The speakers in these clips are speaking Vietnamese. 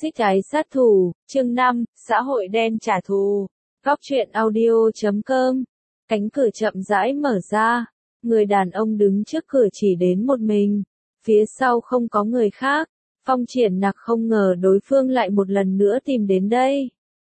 Toxic ái sát thủ, chương 5, xã hội đen trả thù. Góc truyện audio.com. Cánh cửa chậm rãi mở ra, người đàn ông đứng trước cửa chỉ đến một mình, phía sau không có người khác. Phong Triển Nặc không ngờ đối phương lại một lần nữa tìm đến đây.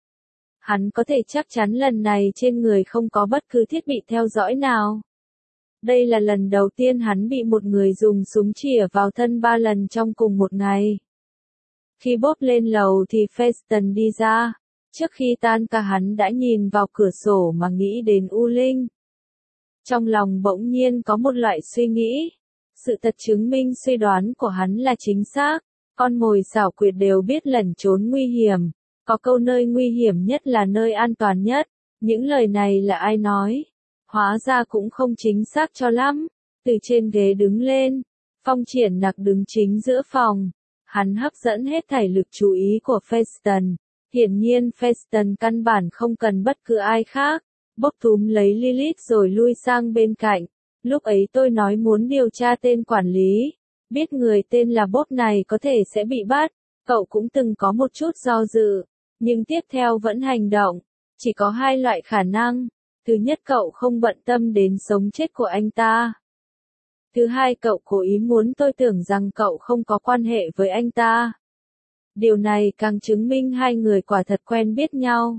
Hắn có thể chắc chắn lần này trên người không có bất cứ thiết bị theo dõi nào. Đây là lần đầu tiên hắn bị một người dùng súng chĩa vào thân 3 lần trong cùng một ngày. Khi Bob lên lầu thì Feston đi ra. Trước khi tan ca hắn đã nhìn vào cửa sổ mà nghĩ đến U Linh. Trong lòng bỗng nhiên có một loại suy nghĩ. Sự thật chứng minh suy đoán của hắn là chính xác. Con mồi xảo quyệt đều biết lẩn trốn nguy hiểm. Có câu nơi nguy hiểm nhất là nơi an toàn nhất. Những lời này là ai nói? Hóa ra cũng không chính xác cho lắm. Từ trên ghế đứng lên, Phong Triển Nặc đứng chính giữa phòng. Hắn hấp dẫn hết thảy lực chú ý của Feston. Hiển nhiên Feston căn bản không cần bất cứ ai khác. Bob túm lấy Lilith rồi lui sang bên cạnh. Lúc ấy tôi nói muốn điều tra tên quản lý. Biết người tên là Bob này có thể sẽ bị bắt. Cậu cũng từng có một chút do dự. Nhưng tiếp theo vẫn hành động. Chỉ có 2 loại khả năng. Thứ nhất, cậu không bận tâm đến sống chết của anh ta. Thứ hai, cậu cố ý muốn tôi tưởng rằng cậu không có quan hệ với anh ta. Điều này càng chứng minh hai người quả thật quen biết nhau.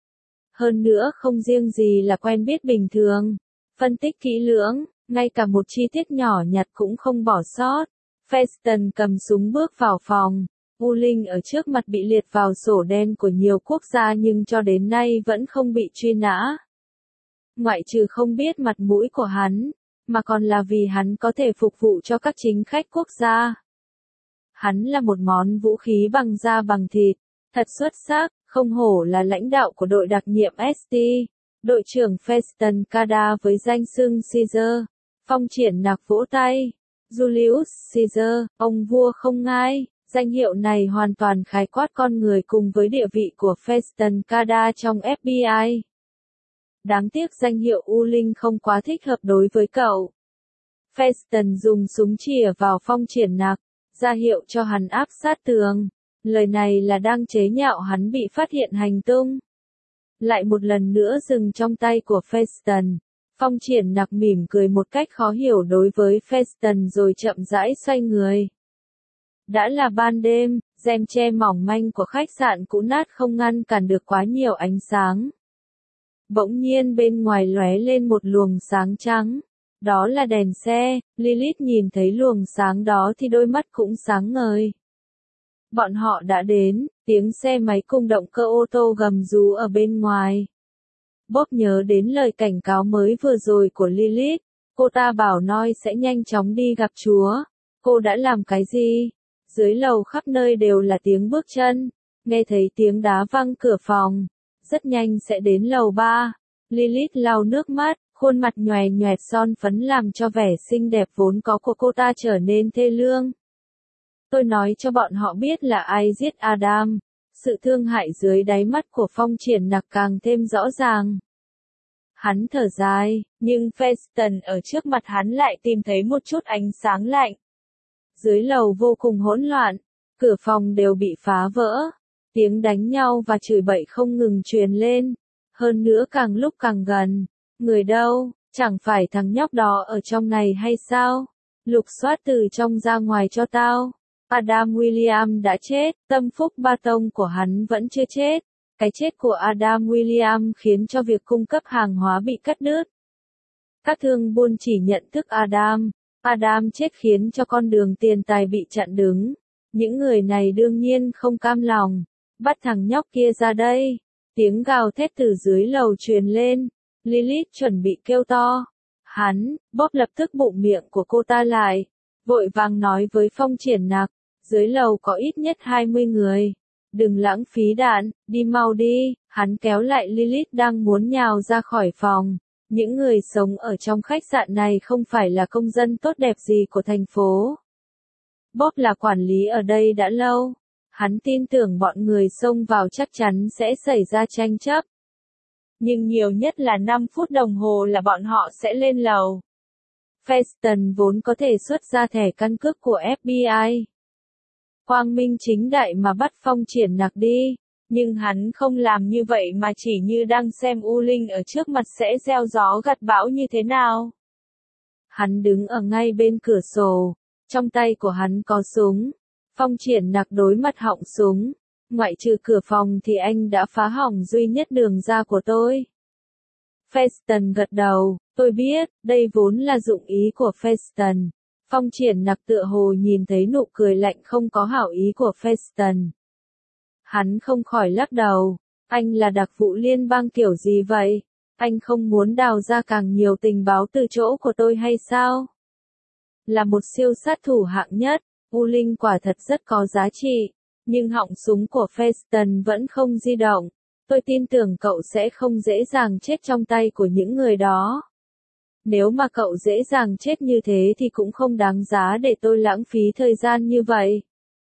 Hơn nữa không riêng gì là quen biết bình thường. Phân tích kỹ lưỡng, ngay cả một chi tiết nhỏ nhặt cũng không bỏ sót. Feston cầm súng bước vào phòng. U Linh ở trước mặt bị liệt vào sổ đen của nhiều quốc gia nhưng cho đến nay vẫn không bị truy nã. Ngoại trừ không biết mặt mũi của hắn, mà còn là vì hắn có thể phục vụ cho các chính khách quốc gia. Hắn là một món vũ khí bằng da bằng thịt, thật xuất sắc, không hổ là lãnh đạo của đội đặc nhiệm ST. Đội trưởng Feston Cada với danh xưng Caesar. Phong Triển Nặc vỗ tay. Julius Caesar, ông vua không ngai. Danh hiệu này hoàn toàn khái quát con người cùng với địa vị của Feston Cada trong FBI. Đáng tiếc danh hiệu U Linh không quá thích hợp đối với cậu. Feston dùng súng chĩa vào Phong Triển Nặc, ra hiệu cho hắn áp sát tường. Lời này là đang chế nhạo hắn bị phát hiện hành tung. Lại một lần nữa dừng trong tay của Feston. Phong Triển Nặc mỉm cười một cách khó hiểu đối với Feston rồi chậm rãi xoay người. Đã là ban đêm, rèm che mỏng manh của khách sạn cũ nát không ngăn cản được quá nhiều ánh sáng. Bỗng nhiên bên ngoài lóe lên một luồng sáng trắng. Đó là đèn xe. Lilith nhìn thấy luồng sáng đó thì đôi mắt cũng sáng ngời. Bọn họ đã đến, tiếng xe máy cùng động cơ ô tô gầm rú ở bên ngoài. Bob nhớ đến lời cảnh cáo mới vừa rồi của Lilith. Cô ta bảo Noi sẽ nhanh chóng đi gặp Chúa. Cô đã làm cái gì? Dưới lầu khắp nơi đều là tiếng bước chân. Nghe thấy tiếng đá văng cửa phòng. Rất nhanh sẽ đến lầu 3. Lilith lau nước mắt, khuôn mặt nhòe nhoẹt son phấn làm cho vẻ xinh đẹp vốn có của cô ta trở nên thê lương. Tôi nói cho bọn họ biết là ai giết Adam. Sự thương hại dưới đáy mắt của Phong Triển Nặc càng thêm rõ ràng. Hắn thở dài, nhưng Feston ở trước mặt hắn lại tìm thấy một chút ánh sáng lạnh. Dưới lầu vô cùng hỗn loạn, cửa phòng đều bị phá vỡ. Tiếng đánh nhau và chửi bậy không ngừng truyền lên. Hơn nữa càng lúc càng gần. Người đâu, chẳng phải thằng nhóc đó ở trong này hay sao? Lục soát từ trong ra ngoài cho tao. Adam William đã chết, tâm phúc ba tông của hắn vẫn chưa chết. Cái chết của Adam William khiến cho việc cung cấp hàng hóa bị cắt đứt. Các thương buôn chỉ nhận thức Adam. Adam chết khiến cho con đường tiền tài bị chặn đứng. Những người này đương nhiên không cam lòng. Bắt thằng nhóc kia ra đây. Tiếng gào thét từ dưới lầu truyền lên. Lilith chuẩn bị kêu to. Bob lập tức bụng miệng của cô ta lại. Vội vàng nói với Phong Triển Nặc. Dưới lầu có ít nhất 20 người. Đừng lãng phí đạn, đi mau đi. Hắn kéo lại Lilith đang muốn nhào ra khỏi phòng. Những người sống ở trong khách sạn này không phải là công dân tốt đẹp gì của thành phố. Bob là quản lý ở đây đã lâu. Hắn tin tưởng bọn người xông vào chắc chắn sẽ xảy ra tranh chấp. Nhưng nhiều nhất là 5 phút đồng hồ là bọn họ sẽ lên lầu. Feston vốn có thể xuất ra thẻ căn cước của FBI. quang minh chính đại mà bắt Phong Triển Nặc đi. Nhưng hắn không làm như vậy mà chỉ như đang xem U Linh ở trước mặt sẽ gieo gió gặt bão như thế nào. Hắn đứng ở ngay bên cửa sổ, trong tay của hắn có súng. Phong Triển Nặc đối mặt họng súng, ngoại trừ cửa phòng thì anh đã phá hỏng duy nhất đường ra của tôi. Feston gật đầu, tôi biết, đây vốn là dụng ý của Feston. Phong Triển Nặc tựa hồ nhìn thấy nụ cười lạnh không có hảo ý của Feston. Hắn không khỏi lắc đầu, anh là đặc vụ liên bang kiểu gì vậy? Anh không muốn đào ra càng nhiều tình báo từ chỗ của tôi hay sao? Là một siêu sát thủ hạng nhất, U Linh quả thật rất có giá trị, nhưng họng súng của Feston vẫn không di động. Tôi tin tưởng cậu sẽ không dễ dàng chết trong tay của những người đó. Nếu mà cậu dễ dàng chết như thế thì cũng không đáng giá để tôi lãng phí thời gian như vậy.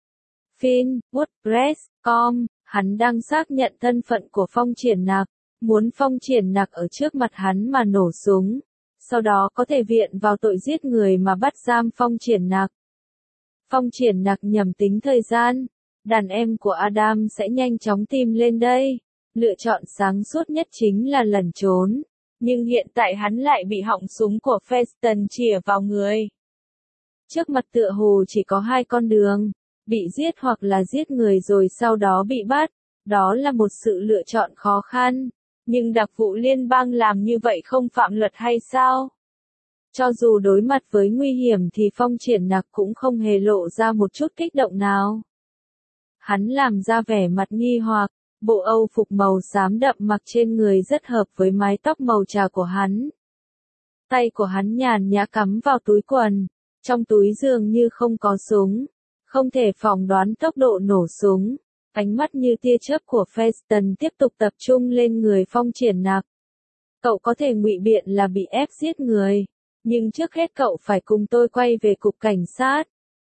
Fin, WordPress.com, hắn đang xác nhận thân phận của Phong Triển Nặc, muốn Phong Triển Nặc ở trước mặt hắn mà nổ súng, sau đó có thể viện vào tội giết người mà bắt giam Phong Triển Nặc. Phong Triển Nặc nhầm tính thời gian, đàn em của Adam sẽ nhanh chóng tìm lên đây, lựa chọn sáng suốt nhất chính là lẩn trốn, nhưng hiện tại hắn lại bị họng súng của Feston chĩa vào người. Trước mặt tựa hồ chỉ có hai con đường, bị giết hoặc là giết người rồi sau đó bị bắt, đó là một sự lựa chọn khó khăn, nhưng đặc vụ liên bang làm như vậy không phạm luật hay sao? Cho dù đối mặt với nguy hiểm thì Phong Triển Nặc cũng không hề lộ ra một chút kích động nào. Hắn làm ra vẻ mặt nghi hoặc, bộ Âu phục màu xám đậm mặc trên người rất hợp với mái tóc màu trà của hắn. Tay của hắn nhàn nhã cắm vào túi quần, trong túi dường như không có súng, không thể phỏng đoán tốc độ nổ súng. Ánh mắt như tia chớp của Feston tiếp tục tập trung lên người Phong Triển Nặc. Cậu có thể ngụy biện là bị ép giết người, nhưng trước hết cậu phải cùng tôi quay về cục cảnh sát.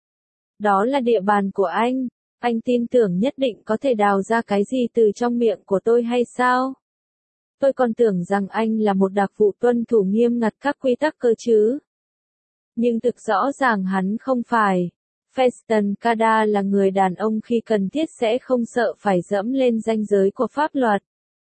Đó là địa bàn của anh tin tưởng nhất định có thể đào ra cái gì từ trong miệng của tôi hay sao? Tôi còn tưởng rằng anh là một đặc vụ tuân thủ nghiêm ngặt các quy tắc cơ chứ. Nhưng thực rõ ràng hắn không phải. Feston Kada là người đàn ông khi cần thiết sẽ không sợ phải dẫm lên ranh giới của pháp luật.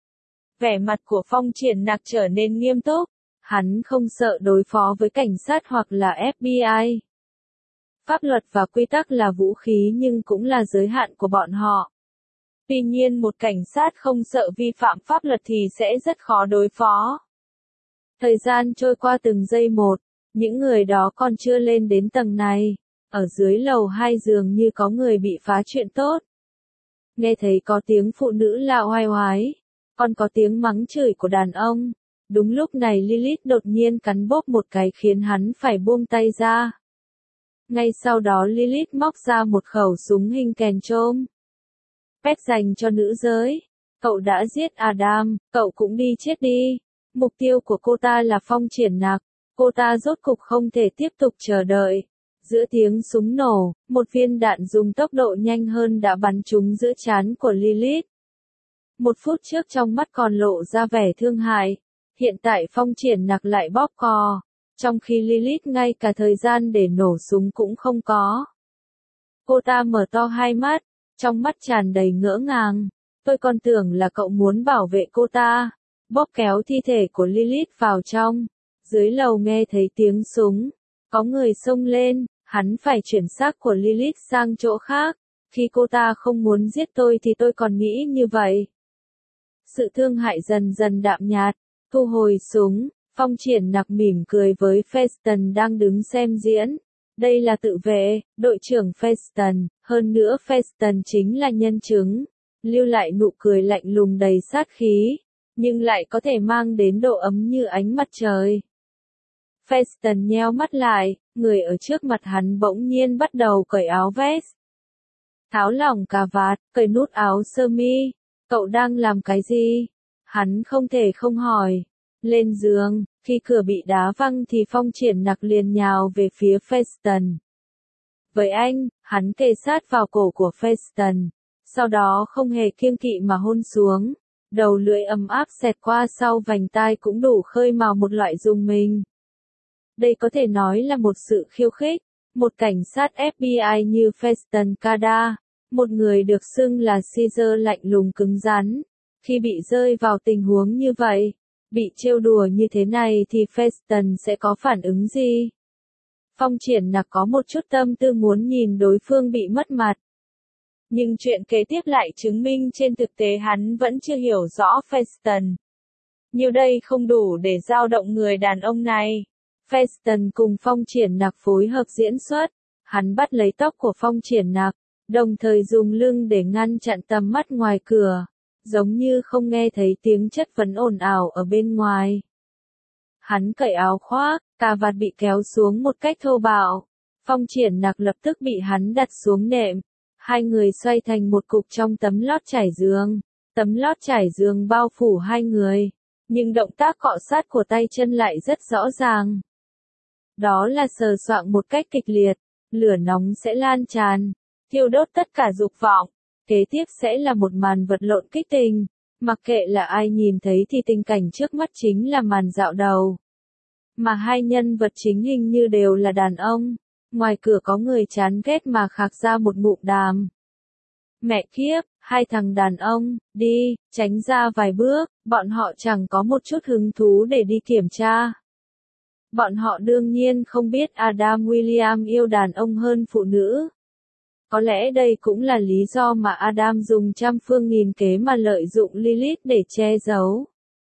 Vẻ mặt của Phong Triển Nặc trở nên nghiêm túc, hắn không sợ đối phó với cảnh sát hoặc là FBI. Pháp luật và quy tắc là vũ khí nhưng cũng là giới hạn của bọn họ. Tuy nhiên một cảnh sát không sợ vi phạm pháp luật thì sẽ rất khó đối phó. Thời gian trôi qua từng giây một, những người đó còn chưa lên đến tầng này. Ở dưới lầu 2 dường như có người bị phá chuyện tốt. Nghe thấy có tiếng phụ nữ la oai oái, còn có tiếng mắng chửi của đàn ông. Đúng lúc này Lilith đột nhiên cắn bóp một cái khiến hắn phải buông tay ra. Ngay sau đó Lilith móc ra một khẩu súng hình kèn trôm. Pet dành cho nữ giới. Cậu đã giết Adam, cậu cũng đi chết đi. Mục tiêu của cô ta là Phong Triển Nặc. Cô ta rốt cục không thể tiếp tục chờ đợi. Giữa tiếng súng nổ, một viên đạn dùng tốc độ nhanh hơn đã bắn trúng giữa trán của Lilith. Một phút trước trong mắt còn lộ ra vẻ thương hại. Hiện tại Phong Triển Nặc lại bóp cò. Trong khi Lilith ngay cả thời gian để nổ súng cũng không có. Cô ta mở to hai mắt, trong mắt tràn đầy ngỡ ngàng. Tôi còn tưởng là cậu muốn bảo vệ cô ta. Bóp kéo thi thể của Lilith vào trong. Dưới lầu nghe thấy tiếng súng. Có người xông lên, hắn phải chuyển xác của Lilith sang chỗ khác. Khi cô ta không muốn giết tôi thì tôi còn nghĩ như vậy. Sự thương hại dần dần đạm nhạt, thu hồi súng, Phong Triển Nặc mỉm cười với Feston đang đứng xem diễn. Đây là tự vệ, đội trưởng Feston, hơn nữa Feston chính là nhân chứng, lưu lại nụ cười lạnh lùng đầy sát khí, nhưng lại có thể mang đến độ ấm như ánh mặt trời. Feston nheo mắt lại, người ở trước mặt hắn bỗng nhiên bắt đầu cởi áo vest. Tháo lỏng cà vạt, cởi nút áo sơ mi. Cậu đang làm cái gì? Hắn không thể không hỏi. Lên giường, khi cửa bị đá văng thì Phong Triển Nặc liền nhào về phía Feston. Với anh, hắn kề sát vào cổ của Feston. Sau đó không hề kiêng kỵ mà hôn xuống. Đầu lưỡi ấm áp xẹt qua sau vành tai cũng đủ khơi mào một loại rùng mình. Đây có thể nói là một sự khiêu khích. Một cảnh sát FBI như Feston Kada, Một người được xưng là Caesar lạnh lùng cứng rắn. Khi bị rơi vào tình huống như vậy, bị trêu đùa như thế này thì Feston sẽ có phản ứng gì? Phong Triển Nặc có một chút tâm tư muốn nhìn đối phương bị mất mặt. Nhưng chuyện kế tiếp lại chứng minh trên thực tế hắn vẫn chưa hiểu rõ Feston. Nhiều đây không đủ để dao động người đàn ông này. Feston cùng Phong Triển Nặc phối hợp diễn xuất. Hắn bắt lấy tóc của Phong Triển Nặc, đồng thời dùng lưng để ngăn chặn tầm mắt ngoài cửa, giống như không nghe thấy tiếng chất vấn ồn ào ở bên ngoài. Hắn cởi áo khoác, cà vạt bị kéo xuống một cách thô bạo. Phong Triển Nặc lập tức bị hắn đặt xuống nệm. Hai người xoay thành một cục trong tấm lót trải giường. Tấm lót trải giường bao phủ hai người, nhưng động tác cọ sát của tay chân lại rất rõ ràng. Đó là sờ soạng một cách kịch liệt, lửa nóng sẽ lan tràn, thiêu đốt tất cả dục vọng. Kế tiếp sẽ là một màn vật lộn kích tình. Mặc kệ là ai nhìn thấy thì tình cảnh trước mắt chính là màn dạo đầu. Mà hai nhân vật chính hình như đều là đàn ông. Ngoài cửa có người chán ghét mà khạc ra một ngụm đàm. Mẹ kiếp, hai thằng đàn ông, đi, tránh ra vài bước, bọn họ chẳng có một chút hứng thú để đi kiểm tra. Bọn họ đương nhiên không biết Adam William yêu đàn ông hơn phụ nữ. Có lẽ đây cũng là lý do mà Adam dùng trăm phương nghìn kế mà lợi dụng Lilith để che giấu.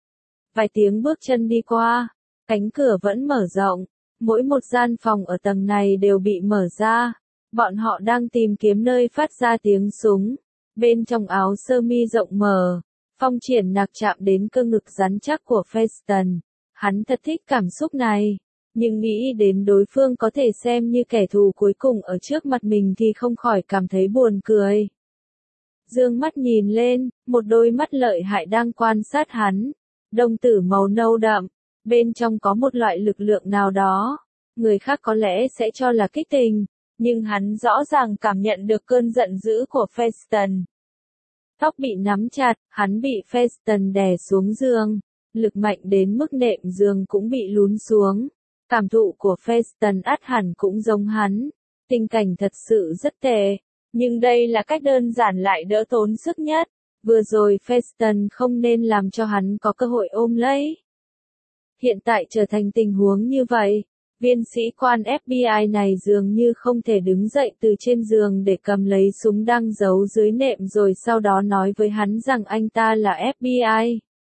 Vài tiếng bước chân đi qua, cánh cửa vẫn mở rộng, mỗi một gian phòng ở tầng này đều bị mở ra. Bọn họ đang tìm kiếm nơi phát ra tiếng súng. Bên trong áo sơ mi rộng mở, Phong Triển Nặc chạm đến cơ ngực rắn chắc của Feston. Hắn thật thích cảm xúc này, nhưng nghĩ đến đối phương có thể xem như kẻ thù cuối cùng ở trước mặt mình thì không khỏi cảm thấy buồn cười. Dương mắt nhìn lên, một đôi mắt lợi hại đang quan sát hắn. Đồng tử màu nâu đậm, bên trong có một loại lực lượng nào đó. Người khác có lẽ sẽ cho là kích tình, nhưng hắn rõ ràng cảm nhận được cơn giận dữ của Feston. Tóc bị nắm chặt, hắn bị Feston đè xuống giường. Lực mạnh đến mức nệm giường cũng bị lún xuống. Cảm thụ của Feston ắt hẳn cũng giống hắn. Tình cảnh thật sự rất tệ. Nhưng đây là cách đơn giản lại đỡ tốn sức nhất. Vừa rồi Feston không nên làm cho hắn có cơ hội ôm lấy. Hiện tại trở thành tình huống như vậy. Viên sĩ quan FBI này dường như không thể đứng dậy từ trên giường để cầm lấy súng đang giấu dưới nệm rồi sau đó nói với hắn rằng anh ta là FBI.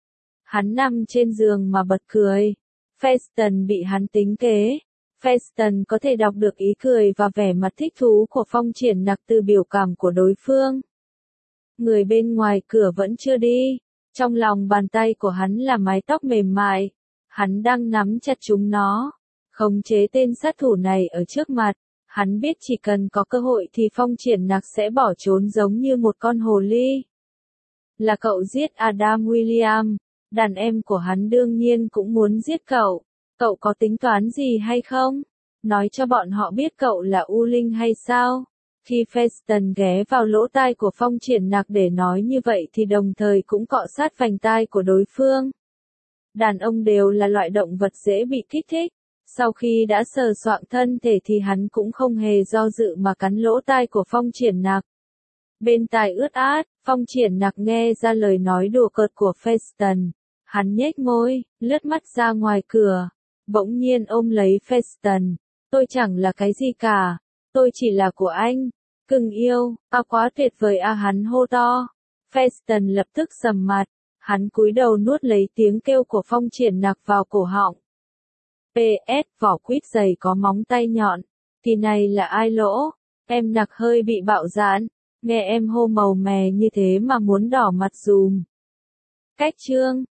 Hắn nằm trên giường mà bật cười. Feston bị hắn tính kế. Feston có thể đọc được ý cười và vẻ mặt thích thú của Phong Triển Nặc từ biểu cảm của đối phương. Người bên ngoài cửa vẫn chưa đi. Trong lòng bàn tay của hắn là mái tóc mềm mại. Hắn đang nắm chặt chúng nó. Khống chế tên sát thủ này ở trước mặt. Hắn biết chỉ cần có cơ hội thì Phong Triển Nặc sẽ bỏ trốn giống như một con hồ ly. Là cậu giết Adam William. Đàn em của hắn đương nhiên cũng muốn giết cậu. Cậu có tính toán gì hay không? Nói cho bọn họ biết cậu là U Linh hay sao? Khi Feston ghé vào lỗ tai của Phong Triển Nặc để nói như vậy thì đồng thời cũng cọ sát vành tai của đối phương. Đàn ông đều là loại động vật dễ bị kích thích. Sau khi đã sờ soạng thân thể thì hắn cũng không hề do dự mà cắn lỗ tai của Phong Triển Nặc. Bên tai ướt át, Phong Triển Nặc nghe ra lời nói đùa cợt của Feston. Hắn nhếch môi, lướt mắt ra ngoài cửa. Bỗng nhiên ôm lấy Feston. Tôi chẳng là cái gì cả. Tôi chỉ là của anh. Cưng yêu, quá tuyệt vời hắn hô to. Feston lập tức sầm mặt. Hắn cúi đầu nuốt lấy tiếng kêu của Phong Triển Nặc vào cổ họng. PS, vỏ quýt dày có móng tay nhọn. Kỳ này là ai lỗ? Em Nặc hơi bị bạo dạn. Nghe em hô màu mè như thế mà muốn đỏ mặt dùm. Cách chương